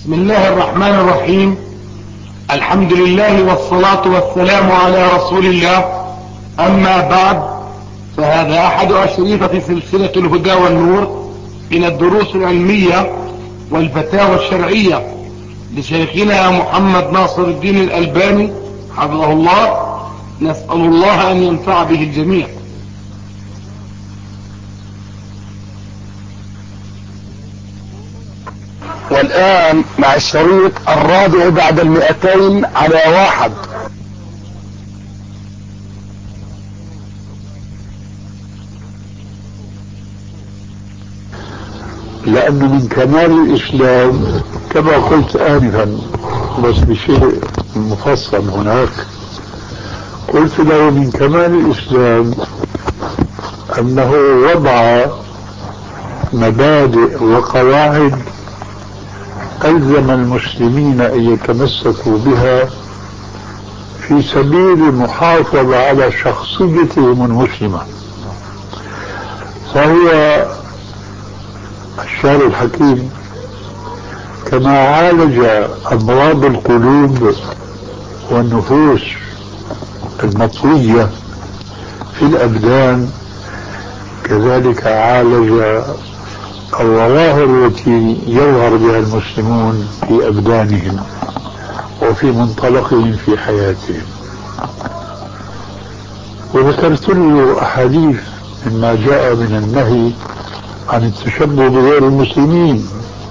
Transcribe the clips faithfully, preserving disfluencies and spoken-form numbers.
بسم الله الرحمن الرحيم. الحمد لله والصلاة والسلام على رسول الله. أما بعد، فهذا أحد أشرطة سلسلة الهدى والنور من الدروس العلمية والفتاوى الشرعية لشيخنا محمد ناصر الدين الألباني حفظه الله. نسأل الله أن ينفع به الجميع. والآن مع الشريط الرابع بعد المئتين على واحد. لأنه من كمال الإسلام كما قلت آنفا، بس بشيء مفصل هناك، قلت له من كمال الإسلام أنه وضع مبادئ وقواعد ألزم المسلمين أن يتمسكوا بها في سبيل المحافظة على شخصيتهم المسلمة. فهو الشاعر الحكيم كما عالج أمراض القلوب والنفوس المطوية في الأبدان، كذلك عالج الظواهر التي يظهر بها المسلمون في أبدانهم وفي منطلقهم في حياتهم. وذكرت له أحاديث مما جاء من النهي عن التشبه بغير المسلمين: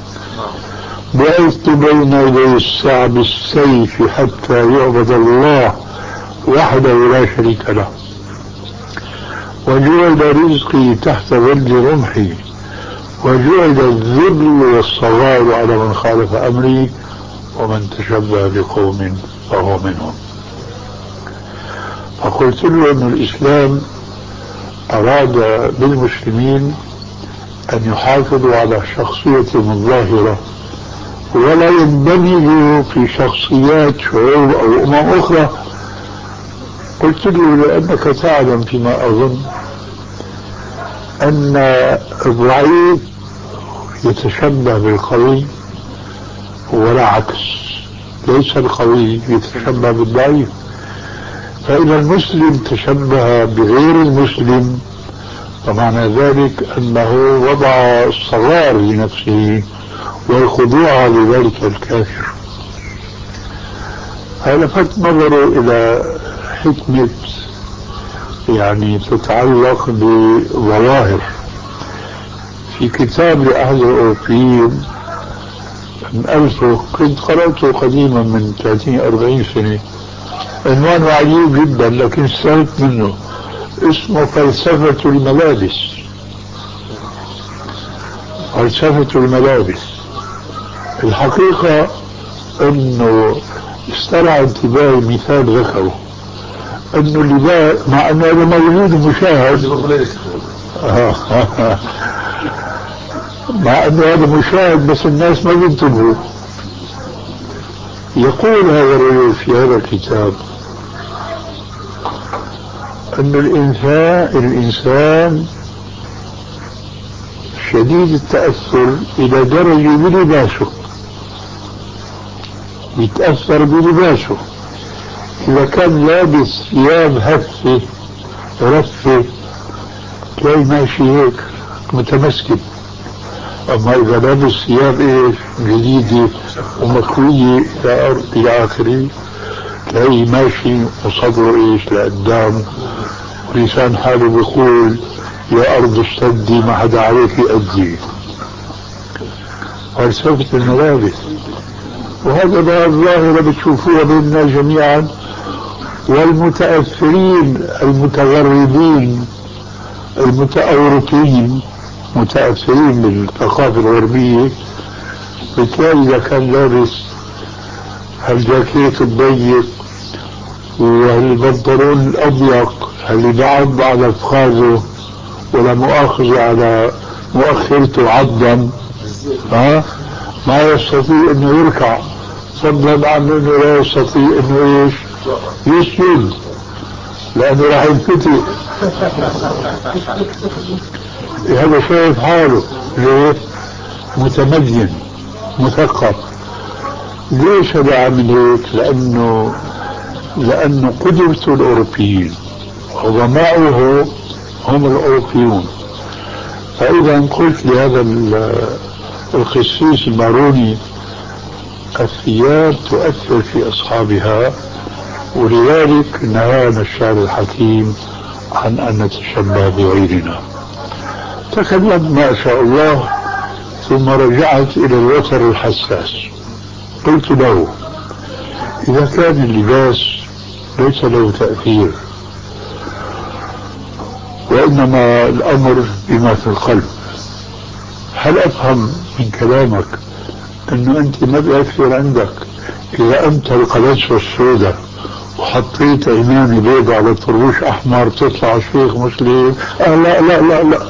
بعثت بين يدي الساعة بالسيف حتى يعبد الله وحده لا شريك له، وجعل رزقي تحت ظل رمحي، وجعل الذل والصغار على من خالف أمري، ومن تشبه بقوم فهو منهم. فقلت له أن الإسلام أراد بالمسلمين أن يحافظوا على شخصيتهم الظاهرة ولا يندمجوا في شخصيات شعوب أو أمم أخرى. قلت له لأنك تعلم فيما أظن أن الضعيف يتشبه بالقوي ولا عكس، ليس القوي يتشبه بالضعيف. فإن المسلم تشبه بغير المسلم فمعنى ذلك أنه وضع الصغار لنفسه والخضوع لذلك الكافر. فلفت نظره إلى حكمة يعني تتعلق بظواهر في كتاب لأحد الأوروبيين ألفه، كنت قرأته قديما من ثلاثين أربعين سنة، عنوانه عجيب جدا لكن استفدت منه، اسمه فلسفة الملابس. فلسفة الملابس الحقيقة أنه استرعى انتباهي مثال ذكره، أنه اللباس مع أنه هذا موجود مشاهد مع أنه هذا مشاهد بس الناس ما بينتبهوا. يقول هذا الرجل في هذا الكتاب أن الإنسان الإنسان شديد التأثر إلى درجة بلباسه، يتأثر بلباسه. إذا كان لابس ثياب هفة رفة تلاقي ماشي هيك متمسك، أما إذا لابس ثياب إيش جديدة ومكوية إلى آخره تلاقي ماشي وصدره إيش لقدام، ولسان حاله بيقول يا أرض اشتدي ما حدا عليك يأدي. فلسفة الملابس، وهذا بقى الظاهرة بتشوفوها بيننا جميعا. والمتأثرين المتغربين المتأورطين متأثرين بالثقافة الغربية بتلاقي إذا كان لابس هالجاكيت الضيق والبنطلون الأضيق اللي بعض على أفخاذه ولا مؤاخذة على مؤخرته عضا، ها ما يستطيع انه يركع، فضلا عن انه لا يستطيع انه ايش يسجد لانه راح ينفتح. هذا شايف حاله ليه؟ متمدن مثقف، ليش هذا عامل هيك؟ لأنه لأنه قدرته الأوروبيين عظماؤه هم الأوروبيون. فإذا قلت لهذا القسيس الماروني الثياب تؤثر في أصحابها، ولذلك نهانا الشاعر الحكيم عن أن نتشبه بغيرنا. تكلمت ما شاء الله، ثم رجعت إلى الوتر الحساس. قلت له إذا كان اللباس ليس له تأثير وإنما الأمر بما في القلب، هل أفهم من كلامك أنه أنت ما بيأثر عندك إذا أنت القلنسوة السوداء وحطيت إمامي بيضة على طربوش أحمر تطلع شيخ مسلم؟ آه لا لا لا لا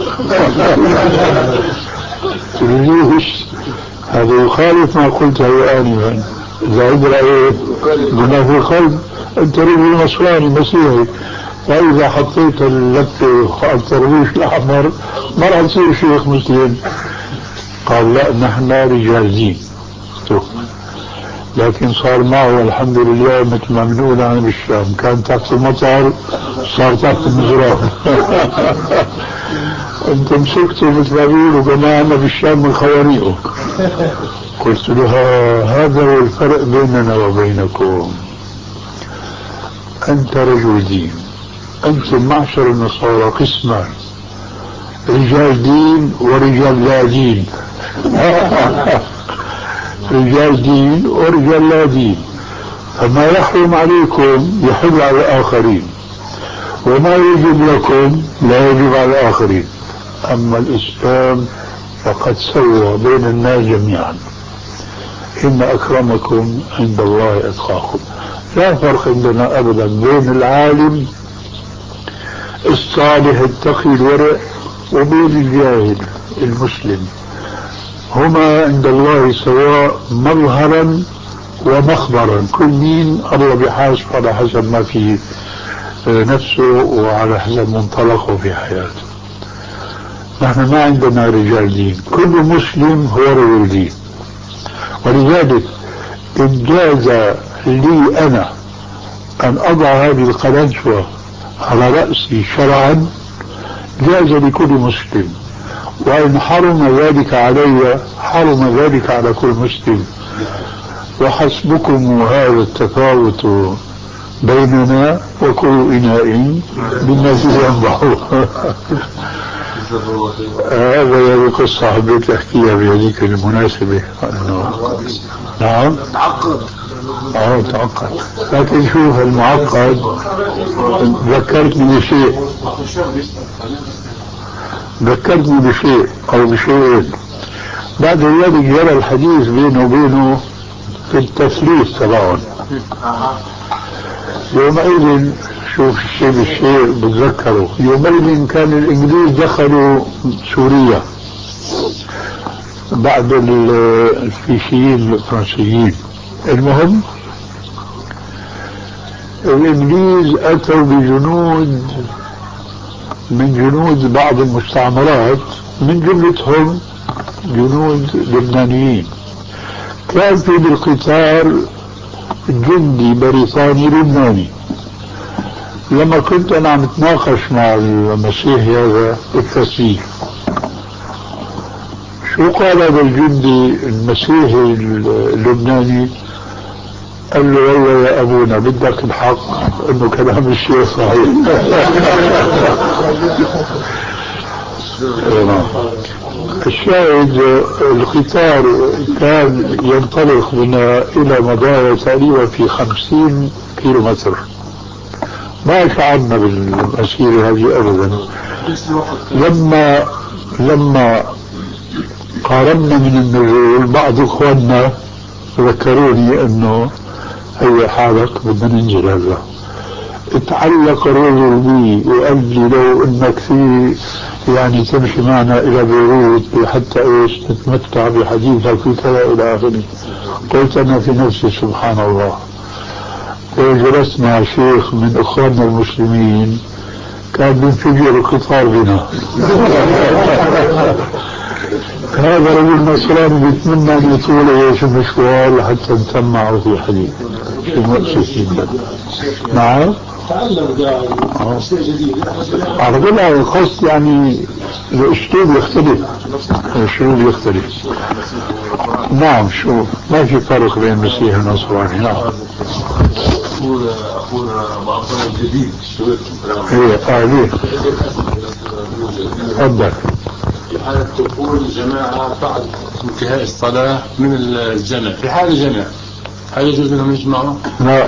ليش؟ هذا يخالف ما قلته آنفا. إذا عند رأيه بما في القلب أنت رجل نصراني مسيحي، فإذا حطيت اللفة على الطربوش الأحمر ما راح تصير شيخ مسلم. قال لا، نحن رجال دين. لكن صار معه الحمد لله مثل ما بنقول عن بالشام، كان تحت المطر صار تحت المزرعة. انت مسكته مثل ما بيقولوا جماعنا بالشام من خواريقه. قلت لها هذا هو الفرق بيننا وبينكم، انت رجل دين، انتم معشر النصارى قسمان، رجال دين ورجال لا دين. رجال دين ورجال لا دين، فما يحرم عليكم يحل على الآخرين، وما يجب لكم لا يجب على الآخرين. أما الإسلام فقد سوى بين الناس جميعا، إن أكرمكم عند الله أتقاكم. لا فرق عندنا أبدا بين العالم الصالح التقي الورع وبين الجاهل المسلم، هما عند الله سواء مظهرا ومخبرا، كل مين الله بحاسب على حسب ما في نفسه وعلى حسب منطلقه في حياته. نحن ما عندنا رجال دين، كل مسلم هو رجل دين. ولذلك إن جاز لي أنا أن أضع هذه القلنسوة على رأسي شرعا جاز لكل مسلم، وإن حرم ذلك علي حرم ذلك على كل مسلم. وحسبكم هذا التفاوت بيننا وكل إناء بما فيه ينضح. هذا يعني قصة حبيت أحكيها بهذيك المناسبة. نعم تعقد. اه تعقد، لكن شوف المعقد ذكرتني بشيء ذكرتني بشيء أو بشيء بعد ذلك جرى الحديث بينه وبينه في التثليث تبعهم. يومئذ شوف الشيء بالشيء بتذكره، يومئذ كان الإنجليز دخلوا سوريا بعد الفيشيين الفرنسيين. المهم الإنجليز أتوا بجنود من جنود بعض المستعمرات، من جملتهم جنود لبنانيين. كان في بالقتال جندي بريطاني لبناني. لما كنت أنا عم اتناقش مع المسيحي هذا بالتسليف، شو قال هذا الجندي المسيحي اللبناني؟ قال له والله يا أبونا بدك الحق إنه كلام الشيخ صحيح. الشاهد القطار كان ينطلق بنا إلى مدار تقريبا في خمسين كيلو متر. ما شعرنا بالمسيرة هذه أبدا. لما لما قارنا من النزول بعض إخواننا ذكروني أنه هي حالك بدنا ننزل هذا. اتعلق الرجل بي وقال لي لو انك في يعني تمشي معنا الى بيروت حتى ايش تتمتع بحديثك في كذا الى اخره. قلت انا في نفسي سبحان الله، وجلست مع شيخ من اخواننا المسلمين كان بينفجر القطار بنا. هذا رجل نصراني بيتمنى ان يطول ايش المشوار حتى نسمعه في حديث في مؤسسين. نعم تعلم شيء جديد. أقول له القصد يعني الأسلوب يختلف، الأسلوب يختلف. نعم شو ما في فرق بين المسيح والنصراني. نعم أخونا أخونا بعضنا الجديد شو هي قاعدين. تفضل. في حالة دخول جماعة بعد انتهاء الصلاة من الجمع، في حال الجمع هل يجوز لهم يجمعوا؟ لا.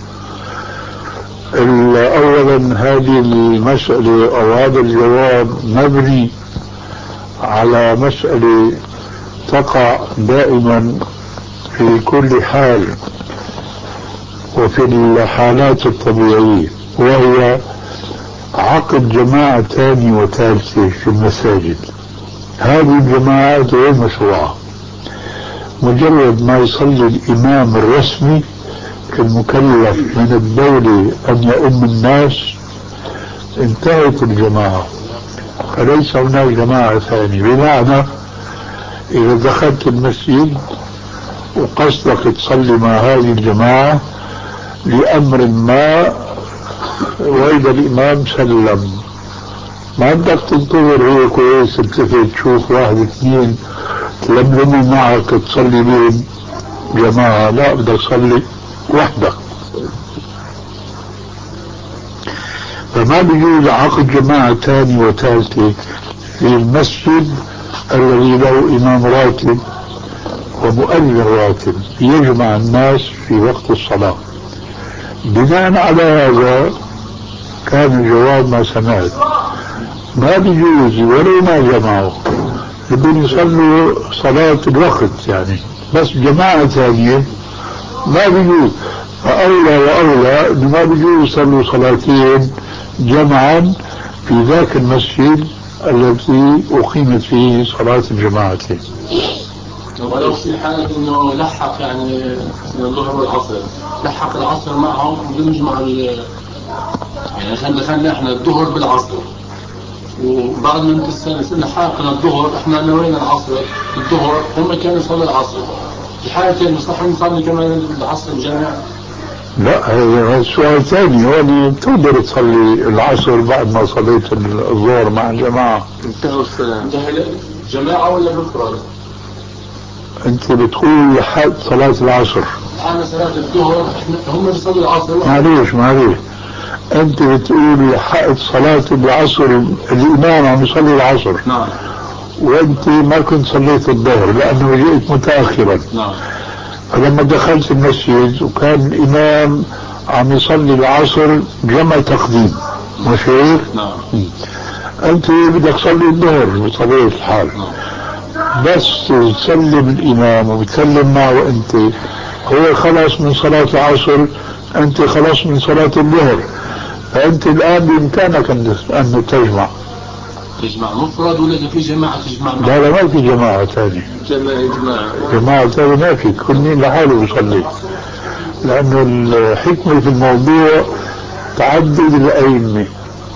أولا هذه المسألة أو هذا الجواب مبني على مسألة تقع دائما في كل حال وفي الحالات الطبيعية، وهي عقد جماعة ثانية وثالثة في المساجد. هذه الجماعات غير مشروعة. مجرد ما يصلي الإمام الرسمي المكلف من الدولة أن يؤم الناس انتهت الجماعة، فليس هناك جماعة ثانية. بمعنى إذا دخلت المسجد وقصدك تصلي مع هذه الجماعة لأمر ما وإذا الإمام سلم، ما بدك تنتظر هيك كويس تلتفت تشوف واحد اثنين تلملموا معك تصلي بهم جماعة، لا بدك تصلي وحدك. فما بيجوز عقد جماعة ثانية وثالثة في المسجد الذي له إمام راتب ومؤذن راتب يجمع الناس في وقت الصلاة. بناء على هذا كان الجواب ما سمعت، ما بيجوز ولو ما جمعوا بدهم يصلوا صلاة الوقت يعني، بس جماعة ثانية ما بيجوز. فأولى وأولى إنه ما بيجوز يصلوا صلاتين جمعا في ذاك المسجد الذي أقيمت فيه صلاة الجماعتين. ولو في حالة إنه لحق يعني الظهر والعصر، لحق العصر معهم بدون يجمع يعني عشان دخلنا إحنا الظهر بالعصر، وبعد ما انتهى لحقنا الظهر إحنا نوينا العصر الظهر، هم كانوا يصلوا العصر. في حالة المصلح نصلي كمان العصر الجامع. لا هذا سؤال ثاني. هو اللي تقدر تصلي العصر بعد ما صليت الظهر مع الجماعة. انتهوا الصلاة. انتهى جماعة ولا بالفراد؟ انت بتقول لحد صلاة العصر. أنا صلاة الظهر هم بيصلوا العصر. معليش معليش انت بتقول لحد صلاة العصر الإمام عم يصلي العصر. نعم. وانت ما كنت صليت الظهر لأنه جئت متأخرا. نعم. فلما دخلت المسجد وكان الإمام عم يصلي العصر جمع تقديم، مش هيك؟ نعم. أنت بدك تصلي الظهر بطبيعة الحال. نعم. بس تسلم الإمام وبتسلم معه أنت، هو خلص من صلاة العصر، أنت خلص من صلاة الظهر، فأنت الآن بإمكانك أن تجمع. تجمع مفرد ولا في جماعة تجمع؟ لا لا ما في جماعة ثانية. جماعة جماعة ثانية ما في، كل مين لحاله بيصلي. لأنه الحكمة في الموضوع تعدد الأئمة،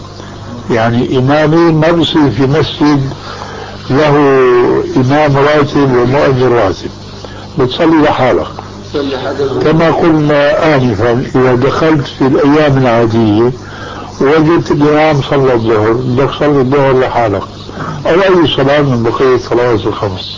يعني إمامين ما بصير في مسجد له إمام راتب ومؤذن راتب، بتصلي لحالك. كما قلنا آنفا إذا دخلت في الأيام العادية وجدت الإمام صلى الظهر بدك تصلي الظهر لحالك أو أي صلاة من بقية الصلوات الخمس.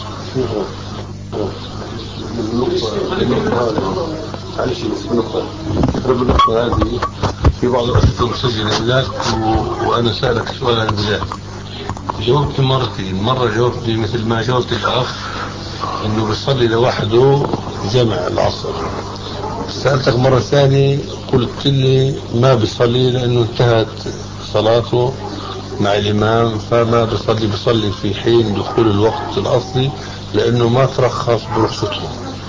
معلش نقطة النقطة هذه في بعض الأسئلة مسجلة هناك وأنا سألك سؤال عن ذلك، جاوبت مرتين. مرة جاوبتني مثل ما جاوبت الأخ إنه بيصلي لوحده جمع العصر، سألتك مرة ثانية قلت لي ما بيصلي لأنه انتهت صلاته مع الإمام فما بيصلي، بيصلي في حين دخول الوقت الأصلي لأنه ما ترخص برخصته،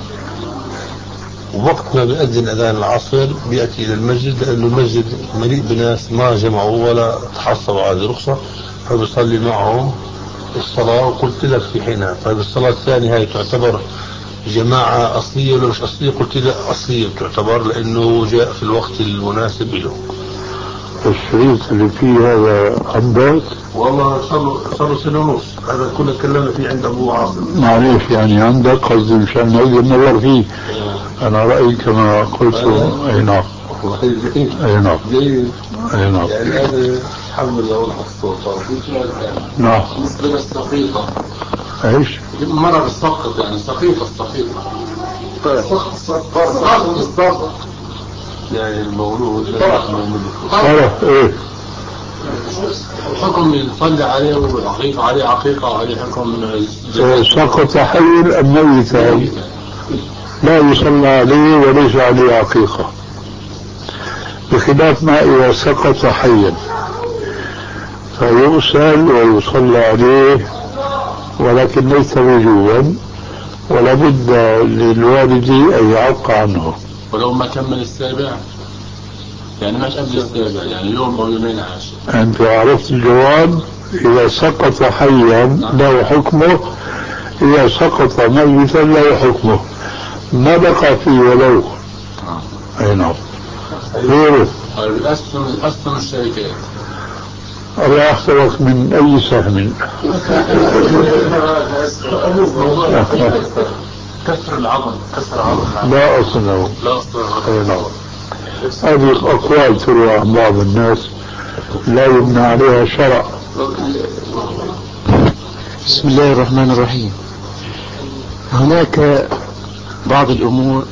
ووقت ما بيأذن أذان العصر بيأتي إلى المسجد لأنه المسجد مليء بناس ما جمعوا ولا تحصلوا على رخصة، فبيصلي معهم الصلاة. وقلت لك في حينها طيب الصلاة الثانية هاي تعتبر جماعة أصلية ولا مش أصلية؟ قلت لك أصلية تعتبر لأنه جاء في الوقت المناسب له. الشريط اللي فيه هذا عندك؟ والله صار صار سنة ونص، هذا كله تكلمنا فيه عند أبو عاصم. معليش يعني عندك، قصدي مشان نقدر ننظر فيه. أنا رأيي كما قلت. أي نعم. أي نعم. جيد. أي نعم. يعني هذا الحمد لله والحق الصوت. نعم. بالنسبة للسقيطة. ايش؟ مرة بالسقط يعني السقيطة السقيطة. السقط السقط السقط. يعني المولود. خلاص ايه؟ الحكم يصلي عليه وعقيقة عليه عقيقة وعليه حكم. سقط حي أم ميتا؟ لا يصلى عليه وليس عليه عقيقة، بخلاف ما إذا سقط حيا فيغسل ويصلى عليه، ولكن ليس وجوبا، ولا بد للوالد أن يعق عنه. ولو ما كمل السابع يعني مش قبل السابع، يعني يوم أو يومين عاش. أنت عرفت الجواب. إذا سقط حيا له حكمه، إذا سقط ميتا له حكمه، ما بقى فيه ولو. أي نعم. غيره. الأسهم الأسهم الشركات. الله أخبرك من أي سهم. كسر العظم. كسر عظم. لا أصل له. لا أصل له. أي نعم. هذه الأقوال تروى عن بعض الناس لا يبنى عليها شرع. بسم الله الرحمن الرحيم. هناك بعض الأمور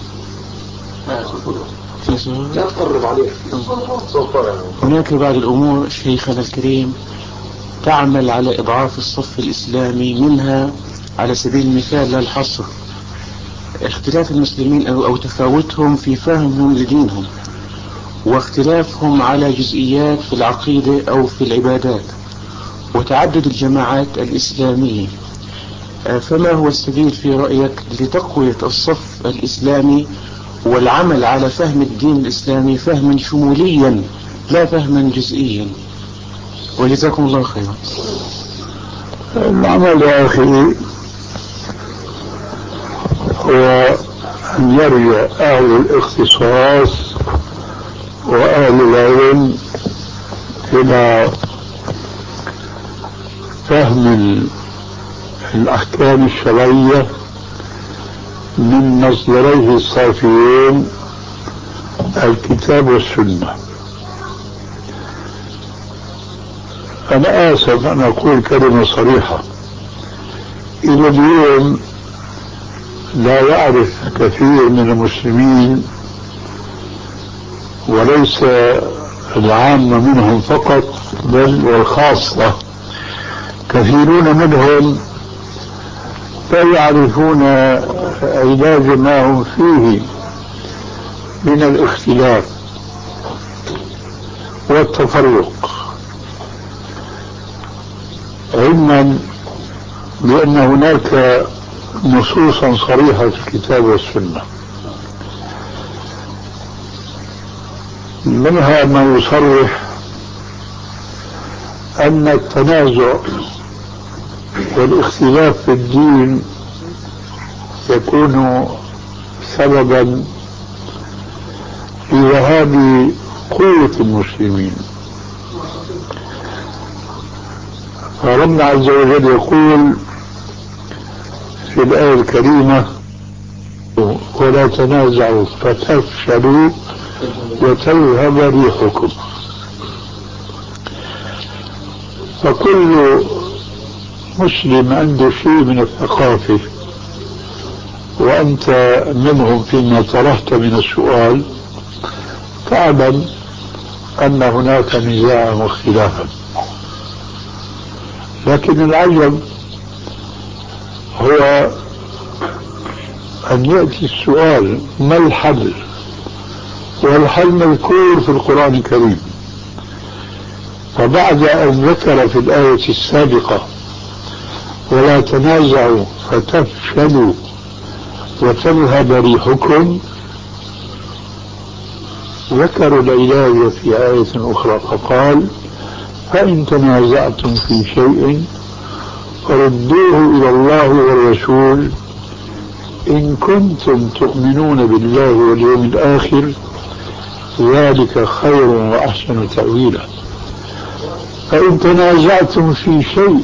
هناك بعض الأمور شيخنا الكريم تعمل على إضعاف الصف الإسلامي، منها على سبيل المثال لا الحصر اختلاف المسلمين أو, أو تفاوتهم في فهمهم لدينهم، واختلافهم على جزئيات في العقيدة أو في العبادات، وتعدد الجماعات الإسلامية. فما هو السبيل في رأيك لتقوية الصف الإسلامي والعمل على فهم الدين الإسلامي فهما شموليا لا فهما جزئيا؟ وجزاكم الله خيرا. العمل يا أخي هو أن يرجع أهل الاختصاص وأهل العلم إلى فهم الأحكام الشرعية من مصدريه الصافيين الكتاب والسنة. أنا آسف أن أقول كلمة صريحة، إلى اليوم لا يعرف كثير من المسلمين وليس العامة منهم فقط بل والخاصة، كثيرون منهم لا يعرفون علاج ما هم فيه من الاختلاف والتفرق، علما بأن هناك نصوصا صريحة في الكتاب والسنة، منها ما يصرح أن التنازع والاختلاف في الدين يكون سببا في ذهاب قوة المسلمين. فربنا عز وجل يقول في الآية الكريمة: ولا تنازعوا فتفشلوا وتذهب ريحكم. فكل مسلم عنده شيء من الثقافة، وأنت منهم فيما طرحت من السؤال، تعلم أن هناك نزاعا واختلافا، لكن العجب هو أن يأتي السؤال: ما الحل؟ والحل مذكور في القرآن الكريم. فبعد أن ذكر في الآية السابقة ولا تنازعوا فتفشلوا وتذهب ريحكم، ذكر العلاج في آية أخرى فقال: فإن تنازعتم في شيء فردوه إلى الله والرسول إن كنتم تؤمنون بالله واليوم الآخر ذلك خير وأحسن تأويلا. فإن تنازعتم في شيء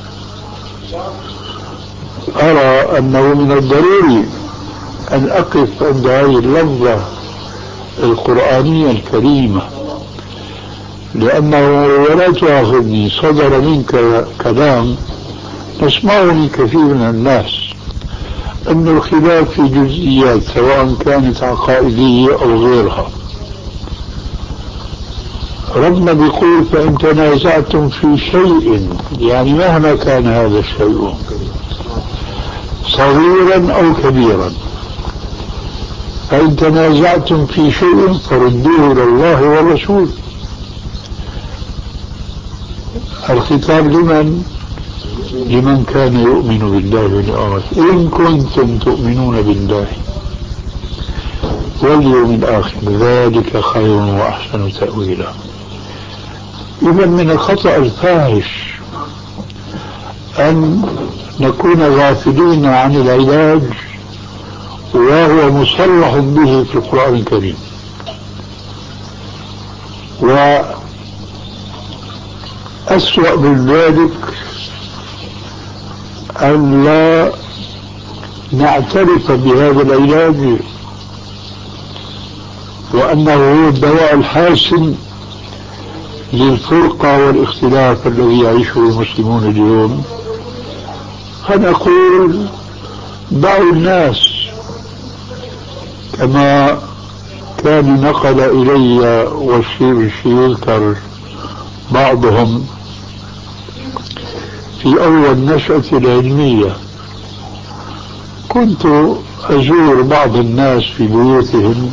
أرى أنه من الضروري أن أقف عند هذه اللفظة القرآنية الكريمة، لأنه ولا تأخذني صدر منك كلام نسمعه من كثير من الناس أن الخلاف في جزئيات سواء كانت عقائدية أو غيرها. ربنا بيقول فإن تنازعتم في شيء، يعني مهما كان هذا الشيء صغيرا أو كبيرا، فإن تنازعتم في شيء فردوه إلى الله والرسول. الخطاب لمن؟ لمن كان يؤمن بالله واليوم، إن كنتم تؤمنون بالله واليوم الآخر ذلك خير وأحسن تأويلا. إذا من الخطأ الفاحش أن نكون غافلين عن العلاج وهو مصرح به في القرآن الكريم، وأسوأ من ذلك أن لا نعترف بهذا العلاج وأنه هو الدواء الحاسم للفرقة والاختلاف الذي يعيشه المسلمون اليوم. فنقول دعوا الناس، كما كان نقل إلي والشيء يذكر بعضهم في أول نشأتي العلمية، كنت أزور بعض الناس في بيوتهم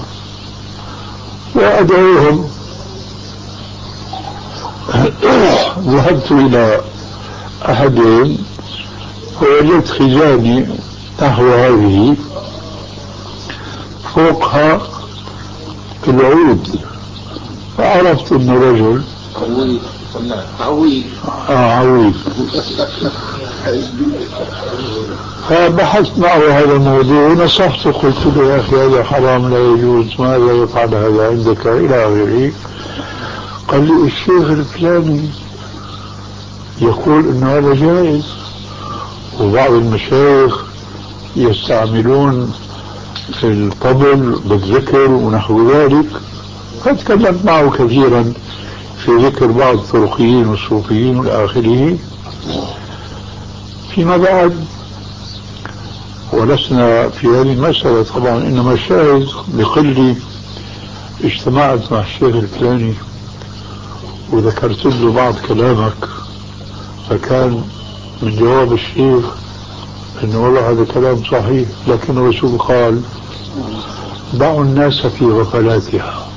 وأدعوهم. ذهبت إلى أحدهم ووجدت خزاني نحو هذه فوقها العود، فعرفت أن رجل عويل آه عويل فبحثت معه هذا الموضوع ونصحته، قلت له يا أخي هذا حرام لا يجوز، ماذا يفعل هذا عندك إلى آخره. قال لي الشيخ الفلاني يقول إنه هذا جائز، وبعض المشايخ يستعملون في الطبل بالذكر ونحو ذلك. فتكلمت معه كثيرا في ذكر بعض الطرقيين والصوفيين والآخرين. فيما بعد ولسنا في هذه المسألة طبعا، إنما الشاهد بقلي اجتمعت مع الشيخ الفلاني وذكرت له بعض كلامك، فكان من جواب الشيخ انه والله هذا كلام صحيح، لكن الرسول قال دعوا الناس في غفلاتها.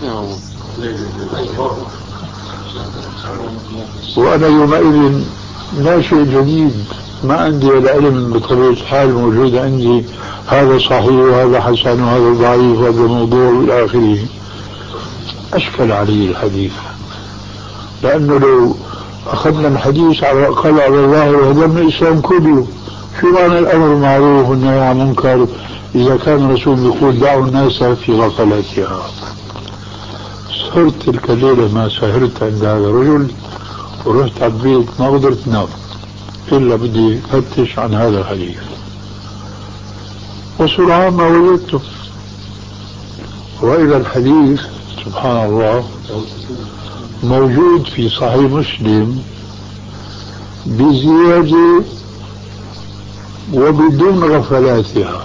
وانا يومئذ لا شيء جديد، ما عندي العلم بطبيعة الحال موجود عندي هذا صحيح وهذا حسن وهذا ضعيف وهذا موضوع والى اخره. اشكل علي الحديث، لانه لو اخذنا الحديث على الاقل على الله وهدمنا الاسلام كله. شو معنى الامر معروف والنهي عن منكر اذا كان الرسول يقول دعوا الناس في غفلاتها؟ سهرت تلك الليله ما سهرت عند هذا الرجل، ورحت على البيت ما قدرت نام الا بدي فتش عن هذا الحديث، وسرعان ما وجدته. والى الحديث سبحان الله موجود في صحيح مسلم بزيادة وبدون غفلاتها.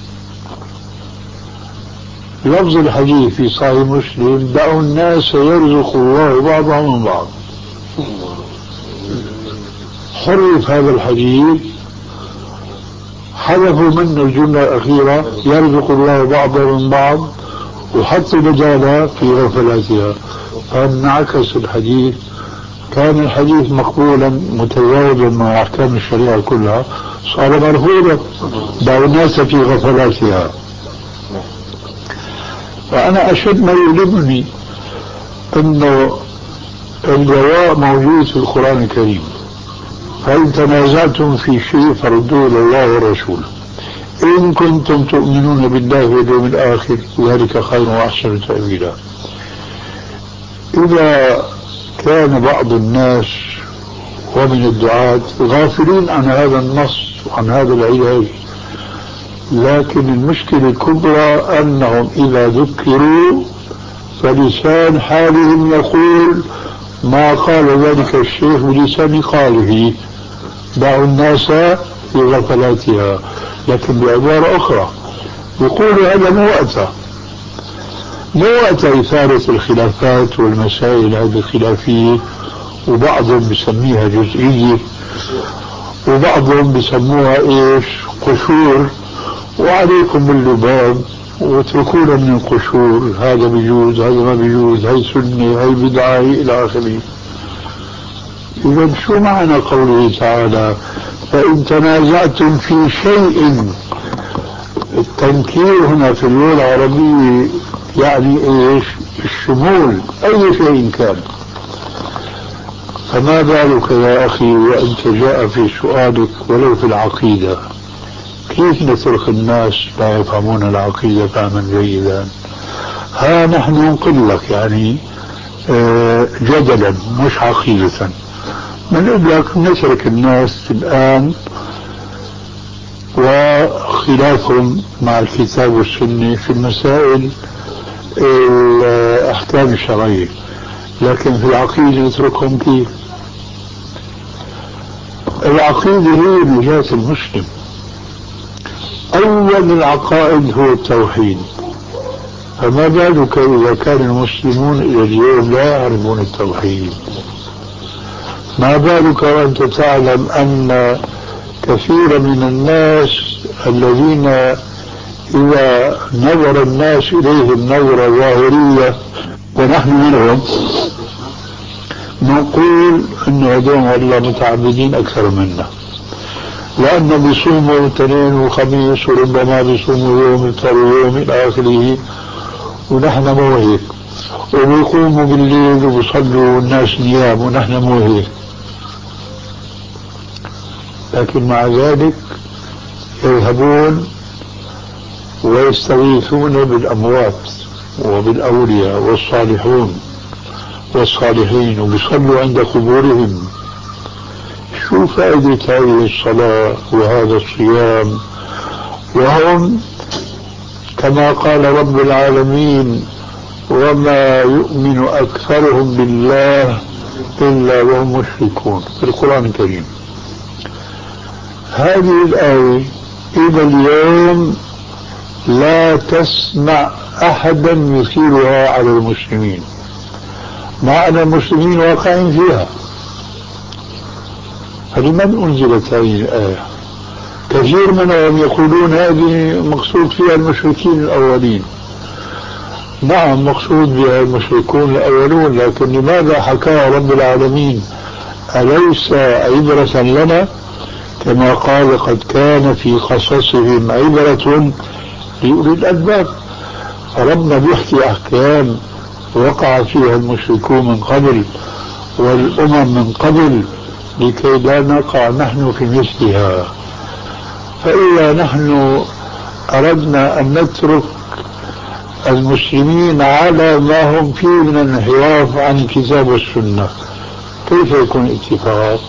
لفظ الحديث في صحيح مسلم دعوا الناس يرزق الله بعضهم من بعض. حرف هذا الحديث، حذفوا منه الجملة الأخيرة يرزق الله بعضهم من بعض، وحطوا بدالها في غفلاتها، فانعكس الحديث. كان الحديث مقبولا متجاوبا مع أحكام الشريعة كلها، صار مرفوضا دعوا الناس في غفلاتها. فأنا أشد ما يؤلمني أنه الجواب موجود في القرآن الكريم، فإن تنازعتم في شيء فردوه إلى الله والرسول إن كنتم تؤمنون بالله واليوم الآخر ذلك خير وأحسن تأويلا. إذا كان بعض الناس ومن الدعاة غافلين عن هذا النص وعن هذا العلاج، لكن المشكلة الكبرى أنهم إذا ذكروا فلسان حالهم يقول ما قال ذلك الشيخ بلسان قاله، دعوا الناس في غفلاتها. لكن بعبارة أخرى يقول هذا مو وقته، مو وقت إثارة الخلافات والمسائل هذه الخلافية، وبعضهم بسميها جزئية وبعضهم بسموها إيش قشور، وعليكم باللباب واتركونا من القشور، هذا بيجوز هذا ما بيجوز، هاي سنة هاي بدعة إلى آخره. إذا شو معنى قوله تعالى فإن تنازعتم في شيء؟ التنكير هنا في اللغة العربية يعني إيش؟ الشمول، أي شيء كان. فما بالك يا أخي وأنت جاء في سؤالك ولو في العقيدة، كيف نترك الناس لا يفهمون العقيدة فهما جيدا؟ ها نحن نقول لك يعني جدلا مش عقيدة، بنقول لك نترك الناس الآن وخلافهم مع الكتاب والسنة في المسائل الأحكام الشرعية، لكن في العقيدة نتركهم كيف؟ العقيدة هي نجاة المسلم. أول العقائد هو التوحيد، فما بالك إذا كان المسلمون إلى اليوم لا يعرفون التوحيد؟ ما بالك وأنت تعلم أن كثير من الناس الذين إذا نظر الناس إليهم نظرة ظاهرية ونحن منهم نقول إنه هذول والله متعبدين أكثر منا، لأنه بيصوموا اثنين وخميس وربما بيصوموا يوم يفطروا يوم إلى آخره، ونحن مو هيك، وبيقوموا بالليل وبيصلوا والناس نيام ونحن مو هيك. لكن مع ذلك يذهبون ويستغيثون بالأموات وبالأولياء والصالحون والصالحين وبيصلوا عند قبورهم. شو فائدة هذه الصلاة وهذا الصيام وهم كما قال رب العالمين وما يؤمن أكثرهم بالله إلا وهم مشركون في القرآن الكريم؟ هذه الآية إلى اليوم لا تسمع أحدا يثيرها على المسلمين، مع أن المسلمين واقعين فيها. فلمن أنزلت هذه الآية؟ كثير منهم يقولون هذه مقصود فيها المشركين الأولين. نعم مقصود بها المشركون الأولون، لكن لماذا حكاها رب العالمين؟ أليس عبرة لنا؟ كما قال قد كان في قصصهم عبرة لأولي الألباب. فربنا بيحكي أحكام وقع فيها المشركون من قبل والأمم من قبل لكي لا نقع نحن في مثلها. فإذا نحن أردنا أن نترك المسلمين على ما هم فيه من الانحراف عن الكتاب والسنة، كيف يكون اتفاق؟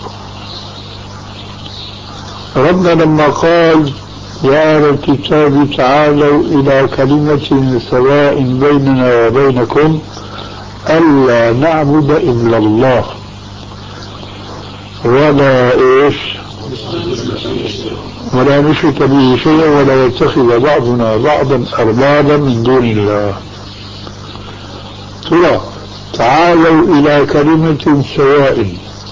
ربنا لما قال يا أهل الكتاب تعالوا إلى كلمة سواء بيننا وبينكم ألا نعبد إلا الله ولا إيش ولا نشرك به شيئا ولا يتخذ بعضنا بعضا أربابا من دون الله. ترى تعالوا إلى كلمة سواء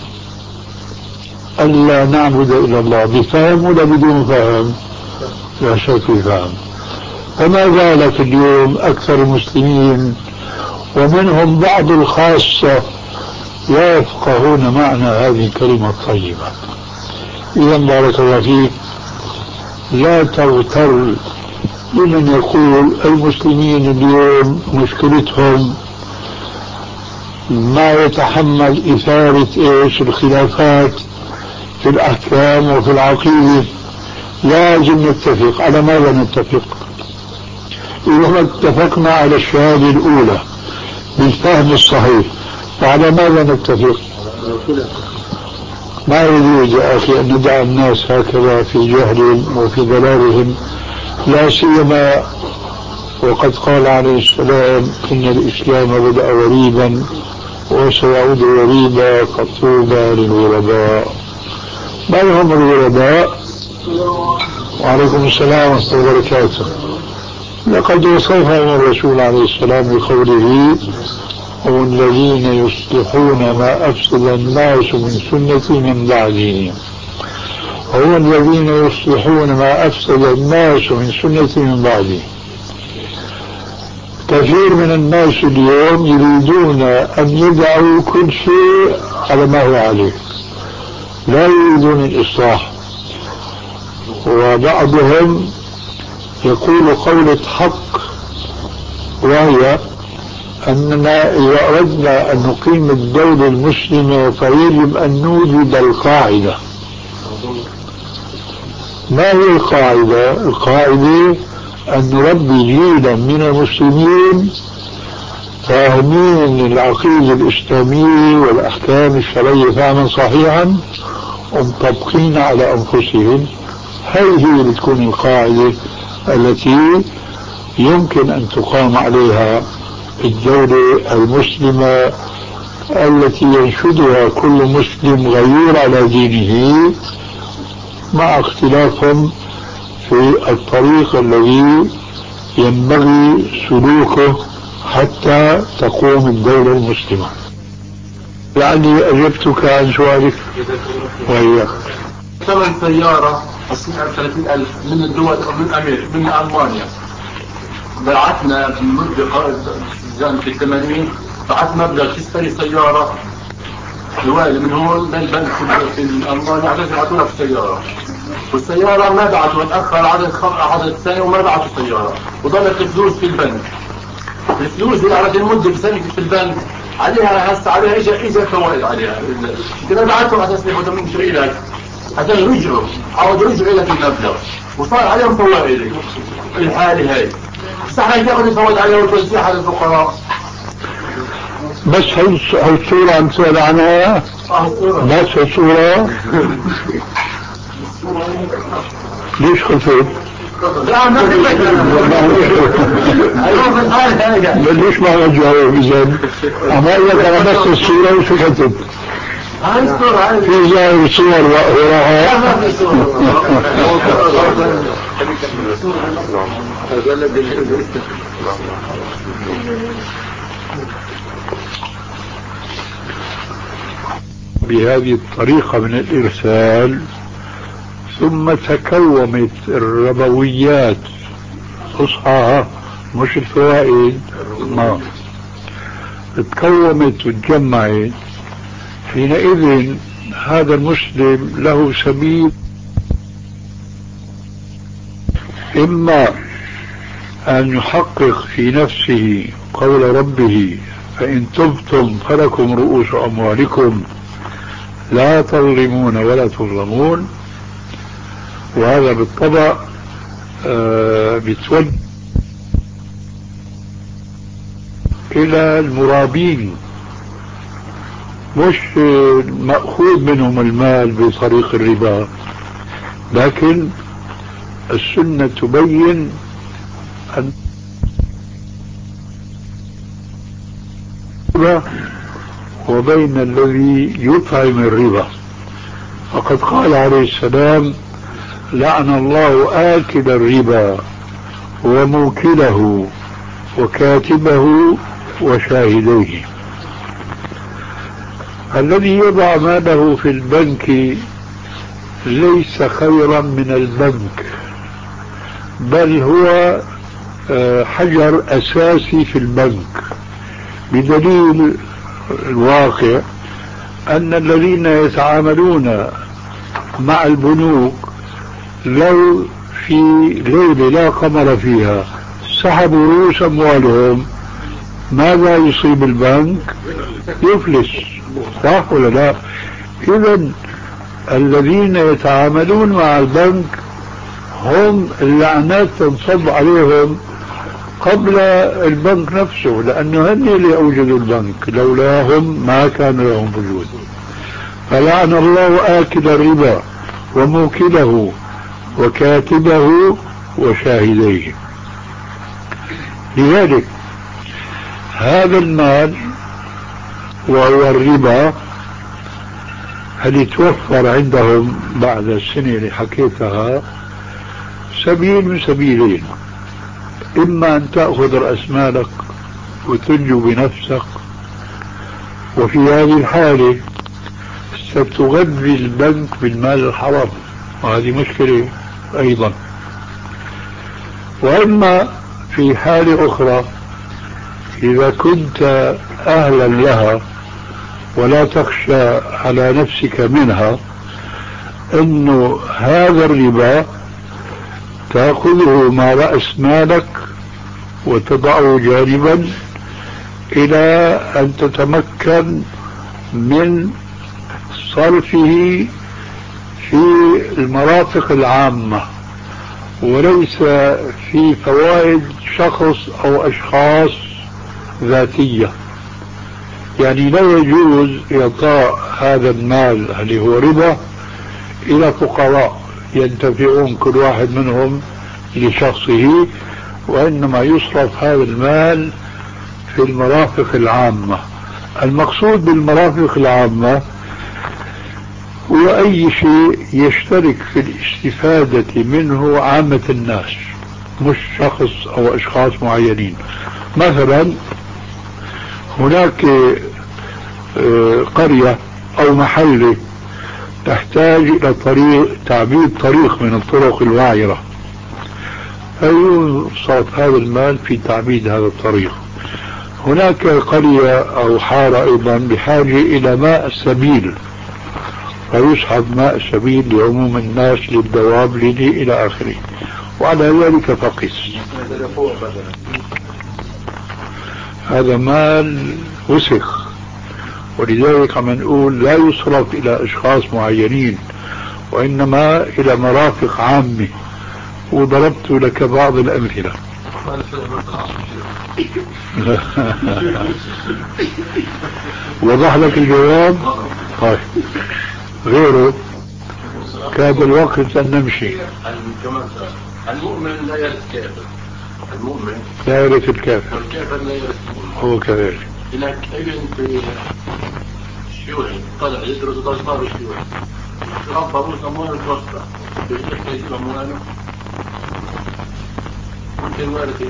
ألا نعبد إلا الله، بفهم ولا بدون فهم؟ لا شك فهم. فما بالك اليوم أكثر المسلمين ومنهم بعض الخاصة لا يفقهون معنى هذه الكلمة الطيبة. إذا بارك الله فيك لا تغتر لمن يقول المسلمين اليوم مشكلتهم ما يتحمل إثارة إيش الخلافات في الأحكام وفي العقيدة. لازم نتفق. على ماذا نتفق؟ إذا اتفقنا على الشهادة الأولى بالفهم الصحيح وعلى ماذا نتفق؟ ما يجوز يا أخي أن ندع الناس هكذا في جهلهم وفي ضلالهم، لا سيما وقد قال عليه السلام إن الإسلام بدأ غريبا وسيعود غريبا فطوبى للغرباء. ما هم الغرباء؟ وعليكم السلام ورحمة الله وبركاته. لقد وصفهم الرسول عليه السلام بقوله هم الذين يصلحون ما أفسد الناس من سنتي من بعدي. هم الذين يصلحون ما أفسد الناس من سنتي من بعدي. كثير من الناس اليوم يريدون أن يدعوا كل شيء على ما هو عليه، لا يريدون الإصلاح. وبعضهم يقول قولة حق، وهي أننا إذا أردنا أن نقيم الدولة المسلمة فيجب أن نوجد القاعدة. ما هي القاعدة؟ القاعدة أن نربي جيلا من المسلمين فاهمين العقيدة الإسلامية والأحكام الشرعية فهما صحيحا ومطبقين على أنفسهم. هذه هي اللي تكون القاعدة التي يمكن أن تقام عليها الدولة المسلمة التي ينشدها كل مسلم غيور على دينه، مع اختلافهم في الطريق الذي ينبغي سلوكه حتى تقوم الدولة المسلمة. يعني أجبتك عن سؤالك وإياك. ثمن سيارة تصنيع ثلاثين ألف من الدول من أمريكا من ألمانيا، بعثنا في مدة في الثمانين بعث مبلغ تشتري سيارة الوالد من هون للبنك في ألمانيا عشان يبعثونا في السيارة، والسيارة ما بعثوا، تأخر عدد عدد سنة وما بعثوا السيارة، وظلت الفلوس في البنك. الفلوس دي على المدة بسنة في البنك عليها هسه عليها اجى اجى فوائد عليها. كنا بعثهم على اساس ياخذوا من شيء لك عشان يرجعوا عاودوا يرجعوا لك المبلغ وصار عليهم فوائد. الحالة هاي بس احنا ناخذ الفوائد عليها وتوزيعها على الفقراء. بس هالصورة عم تسأل عنها؟ بس هالصورة ليش خفت؟ لا ما ليش ما رجعوا إذن؟ أما إذا كان بس الصورة وسكتت. هاي الصورة هاي في زي صور وراها. لا ما في صورة. بهذه الطريقة من الإرسال ثم تكومت الربويات أصحاها مش الفوائد، ما تكومت وتجمعت. حينئذ هذا المسلم له سبيل، إما أن يحقق في نفسه قول ربه فإن تبتم فلكم رؤوس أموالكم لا تظلمون ولا تظلمون، وهذا بالطبع آه بتوجه إلى المرابين، مش مأخوذ منهم المال بطريق الربا، لكن السنة تبين أن وبين الذي يطعم الربا. فقد قال عليه السلام لعن الله آكل الربا وموكله وكاتبه وشاهديه. الذي يضع ماله في البنك ليس خيرا من البنك، بل هو حجر أساسي في البنك، بدليل الواقع أن الذين يتعاملون مع البنوك لو في ليلة لا قمر فيها سحبوا رؤوس أموالهم ماذا يصيب البنك؟ يفلس، صح ولا لا؟ إذن الذين يتعاملون مع البنك هم اللعنات تنصب عليهم قبل البنك نفسه، لأنه هن اللي أوجدوا البنك، لولاهم ما كان لهم وجود. فلعن الله آكل الربا وموكله وكاتبه وشاهديه. لذلك هذا المال وهو الربا هل يتوفر عندهم بعد السنة اللي حكيتها سبيل من سبيلين: إما أن تأخذ رأس مالك وتنجو بنفسك، وفي هذه الحالة ستغذي البنك بالمال الحرام، وهذه مشكلة أيضا. وإما في حالة أخرى إذا كنت أهلا لها ولا تخشى على نفسك منها، أنه هذا الربا تأخذه مع رأس مالك وتضعه جانبا إلى أن تتمكن من صرفه في المرافق العامة، وليس في فوائد شخص أو أشخاص ذاتية. يعني لا يجوز إعطاء هذا المال اللي هو ربا إلى فقراء ينتفعون كل واحد منهم لشخصه، وإنما يصرف هذا المال في المرافق العامة. المقصود بالمرافق العامة هو أي شيء يشترك في الاستفادة منه عامة الناس، مش شخص أو أشخاص معينين. مثلا هناك قرية أو محلة تحتاج إلى طريق تعبيد طريق من الطرق الوعرة، فيصرف هذا المال في تعبيد هذا الطريق. هناك قرية أو حارة أيضا بحاجة إلى ماء السبيل، فيسحب ماء السبيل لعموم الناس للدواب لدي إلى آخره، وعلى ذلك فقس. هذا مال وسخ، ولذلك عم نقول لا يصرف إلى أشخاص معينين وإنما إلى مرافق عامة. وضربت لك بعض الأمثلة. وضح لك الجواب. طيب غيره كاد الوقت أن نمشي. المؤمن لا يرث الكافر. المؤمن لا يرث الكافر، والكافر لا يرث المؤمن. هو كذلك. هناك ابن في الشيوعي طلع يدرس ضربار الشيوعي، ربى روس أموال الوسطى يجب أمواله. أنت الوارث